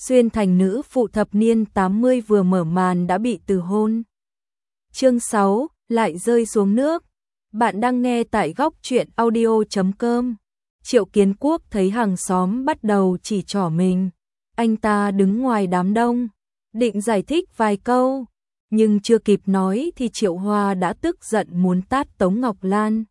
Xuyên thành nữ phụ thập niên 80 vừa mở màn đã bị từ hôn. Chương 6, lại rơi xuống nước. Bạn đang nghe tại góc truyện audio.com. Triệu Kiến Quốc thấy hàng xóm bắt đầu chỉ trỏ mình. Anh ta đứng ngoài đám đông, định giải thích vài câu, nhưng chưa kịp nói thì Triệu Hoa đã tức giận muốn tát Tống Ngọc Lan.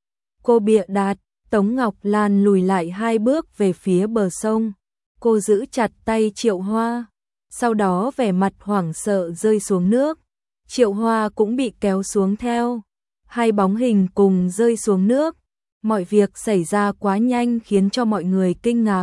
Cô bịa đặt, Tống Ngọc Lan lùi lại 2 bước về phía bờ sông. Cô giữ chặt tay Triệu Hoa, sau đó vẻ mặt hoảng sợ rơi xuống nước. Triệu Hoa cũng bị kéo xuống theo. Hai bóng hình cùng rơi xuống nước. Mọi việc xảy ra quá nhanh khiến cho mọi người kinh ngạc.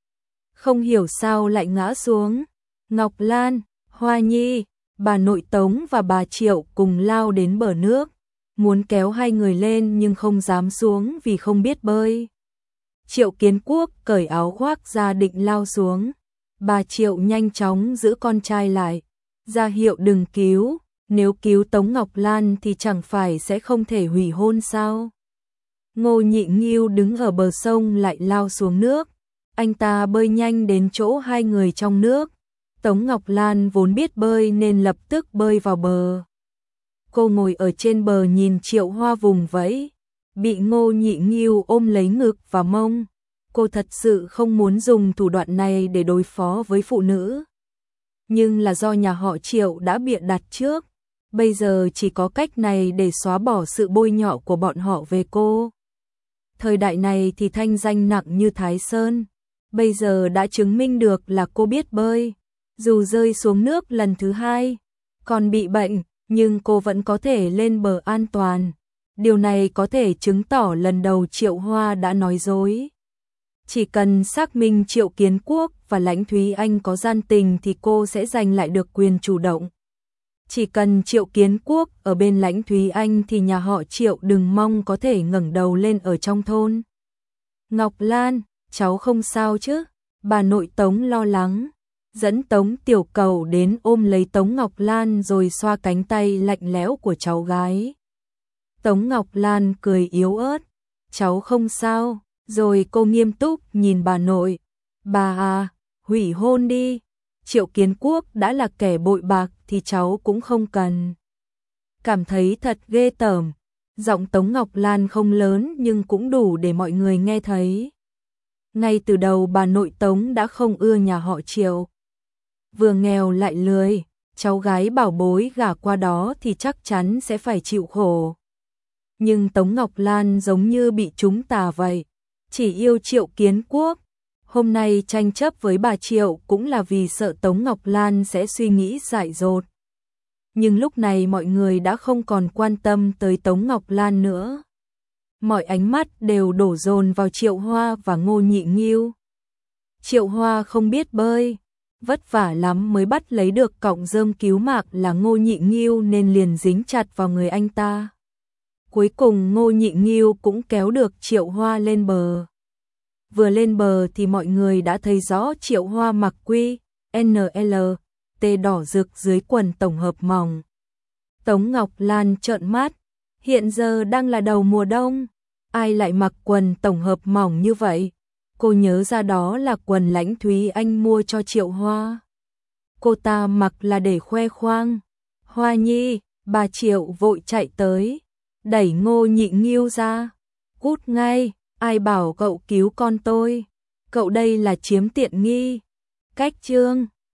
Không hiểu sao lại ngã xuống. Ngọc Lan, Hoa Nhi, bà nội Tống và bà Triệu cùng lao đến bờ nước, muốn kéo hai người lên nhưng không dám xuống vì không biết bơi. Triệu Kiến Quốc cởi áo khoác ra định lao xuống. Bà Triệu nhanh chóng giữ con trai lại, ra hiệu đừng cứu, nếu cứu Tống Ngọc Lan thì chẳng phải sẽ không thể hủy hôn sao? Ngô Nhị Nghiêu đứng ở bờ sông lại lao xuống nước. Anh ta bơi nhanh đến chỗ hai người trong nước. Tống Ngọc Lan vốn biết bơi nên lập tức bơi vào bờ. Cô ngồi ở trên bờ nhìn Triệu Hoa vùng vẫy, bị Ngô Nhị Nghiêu ôm lấy ngực và mông. Cô thật sự không muốn dùng thủ đoạn này để đối phó với phụ nữ. Nhưng là do nhà họ Triệu đã bịa đặt trước. Bây giờ chỉ có cách này để xóa bỏ sự bôi nhọ của bọn họ về cô. Thời đại này thì thanh danh nặng như Thái Sơn. Bây giờ đã chứng minh được là cô biết bơi. Dù rơi xuống nước lần thứ 2, còn bị bệnh, nhưng cô vẫn có thể lên bờ an toàn. Điều này có thể chứng tỏ lần đầu Triệu Hoa đã nói dối. Chỉ cần xác minh Triệu Kiến Quốc và Lãnh Thúy Anh có gian tình thì cô sẽ giành lại được quyền chủ động. Chỉ cần Triệu Kiến Quốc ở bên Lãnh Thúy Anh thì nhà họ Triệu đừng mong có thể ngẩng đầu lên ở trong thôn. Ngọc Lan, cháu không sao chứ? Bà nội Tống lo lắng, dẫn Tống Tiểu Cầu đến ôm lấy Tống Ngọc Lan rồi xoa cánh tay lạnh lẽo của cháu gái. Tống Ngọc Lan cười yếu ớt, cháu không sao. Rồi cô nghiêm túc nhìn bà nội. Bà à, hủy hôn đi. Triệu Kiến Quốc đã là kẻ bội bạc thì cháu cũng không cần. Cảm thấy thật ghê tởm. Giọng Tống Ngọc Lan không lớn nhưng cũng đủ để mọi người nghe thấy. Ngay từ đầu bà nội Tống đã không ưa nhà họ Triệu. Vừa nghèo lại lười, cháu gái bảo bối gả qua đó thì chắc chắn sẽ phải chịu khổ. Nhưng Tống Ngọc Lan giống như bị trúng tà vậy. Chỉ yêu Triệu Kiến Quốc. Hôm nay tranh chấp với bà Triệu cũng là vì sợ Tống Ngọc Lan sẽ suy nghĩ dại dột. Nhưng lúc này mọi người đã không còn quan tâm tới Tống Ngọc Lan nữa. Mọi ánh mắt đều đổ dồn vào Triệu Hoa và Ngô Nhị Nghiêu. Triệu Hoa không biết bơi, vất vả lắm mới bắt lấy được cọng rơm cứu mạng là Ngô Nhị Nghiêu nên liền dính chặt vào người anh ta. Cuối cùng Ngô Nhị Nghiêu cũng kéo được Triệu Hoa lên bờ. Vừa lên bờ thì mọi người đã thấy rõ Triệu Hoa mặc quy, NL, T đỏ rực dưới quần tổng hợp mỏng. Tống Ngọc Lan trợn mắt, hiện giờ đang là đầu mùa đông, ai lại mặc quần tổng hợp mỏng như vậy? Cô nhớ ra đó là quần Lãnh Thúy Anh mua cho Triệu Hoa. Cô ta mặc là để khoe khoang. Hoa Nhi, bà Triệu vội chạy tới, đẩy Ngô Nhị Nghiêu ra. Cút ngay, ai bảo cậu cứu con tôi? Cậu đây là chiếm tiện nghi. Cách chương